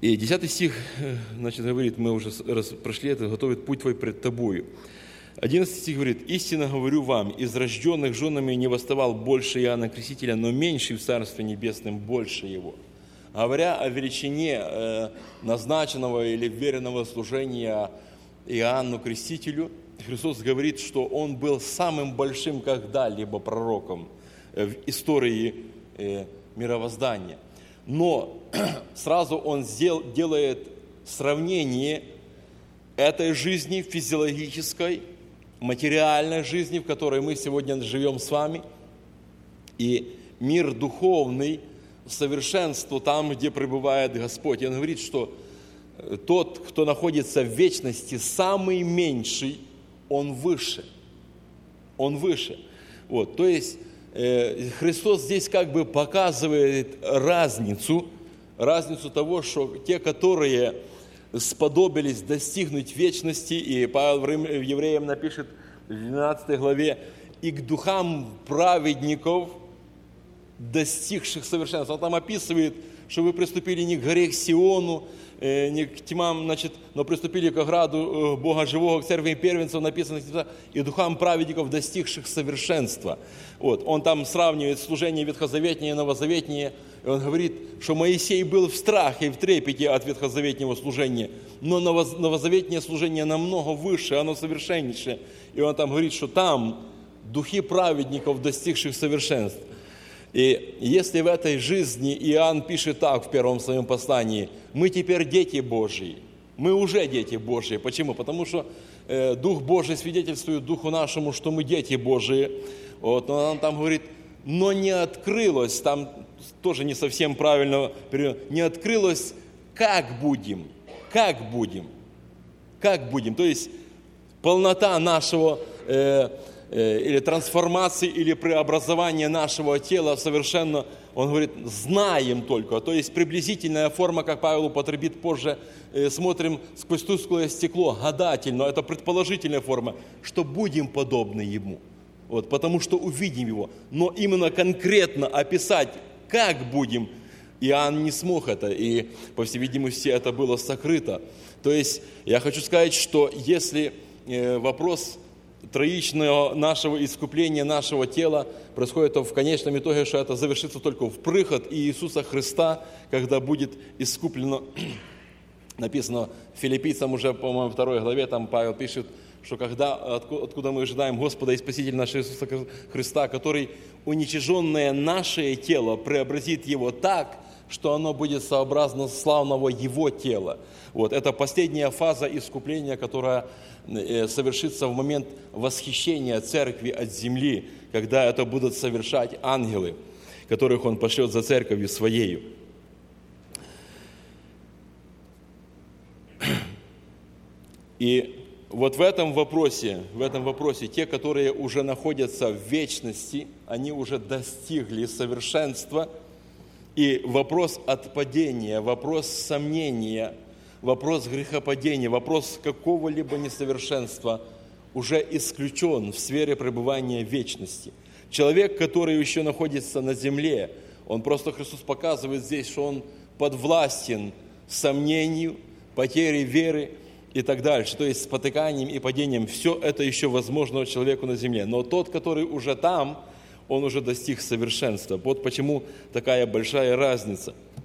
И 10 стих, значит, говорит, мы уже прошли это, готовит путь твой пред тобою. 11 стих говорит: «Истинно говорю вам, из рожденных женами не восставал больше Иоанна Крестителя, но меньший в Царстве Небесном больше его». Говоря о величине назначенного или веренного служения Иоанну Крестителю, Христос говорит, что он был самым большим когда-либо пророком в истории мировоздания. Но сразу он делает сравнение этой жизни физиологической, материальной жизни, в которой мы сегодня живем с вами, и мир духовный, совершенству там, где пребывает Господь. И он говорит, что тот, кто находится в вечности, самый меньший, он выше. Он выше. Вот. То есть Христос здесь как бы показывает разницу того, что те, которые сподобились достигнуть вечности, и Павел в Евреям напишет в 12 главе: «И к духам праведников, достигших совершенства». Он там описывает, что вы приступили не к горе к Сиону, не к тьмам, значит, но приступили к ограду Бога живого, к церкви первенцев, написано, и духам праведников, достигших совершенства. Вот. Он там сравнивает служение ветхозаветнее и новозаветнее, и он говорит, что Моисей был в страхе и в трепете от ветхозаветнего служения, но новозаветнее служение намного выше, оно совершеннейшее. И он там говорит, что там духи праведников, достигших совершенства. И если в этой жизни Иоанн пишет так в первом своем послании: мы теперь дети Божьи, мы уже дети Божьи. Почему? Потому что Дух Божий свидетельствует Духу нашему, что мы дети Божьи. Вот, но он там говорит: но не открылось, там тоже не совсем правильно, не открылось, как будем. То есть полнота нашего или трансформации, или преобразования нашего тела совершенно, он говорит, знаем только. То есть приблизительная форма, как Павел употребит позже, смотрим сквозь тусклое стекло, гадательно, это предположительная форма, что будем подобны Ему. Вот, потому что увидим Его. Но именно конкретно описать, как будем, Иоанн не смог это, и, по всей видимости, это было сокрыто. То есть я хочу сказать, что если вопрос троичного нашего искупления нашего тела происходит в конечном итоге, что это завершится только в приход Иисуса Христа, когда будет искуплено, написано Филиппийцам уже, по-моему, во 2 главе, там Павел пишет, что откуда мы ожидаем Господа и Спасителя нашего Иисуса Христа, который уничиженное наше тело преобразит его так, что оно будет сообразно славного Его тела. Вот, это последняя фаза искупления, которая совершится в момент восхищения церкви от земли, когда это будут совершать ангелы, которых Он пошлет за церковью Своею. И вот в этом вопросе, те, которые уже находятся в вечности, они уже достигли совершенства, и вопрос отпадения, вопрос сомнения, вопрос грехопадения, вопрос какого-либо несовершенства уже исключен в сфере пребывания вечности. Человек, который еще находится на земле, Христос показывает здесь, что он подвластен сомнению, потере веры и так дальше. То есть спотыканием и падением. Все это еще возможно человеку на земле. Но тот, который уже там, он уже достиг совершенства. Вот почему такая большая разница.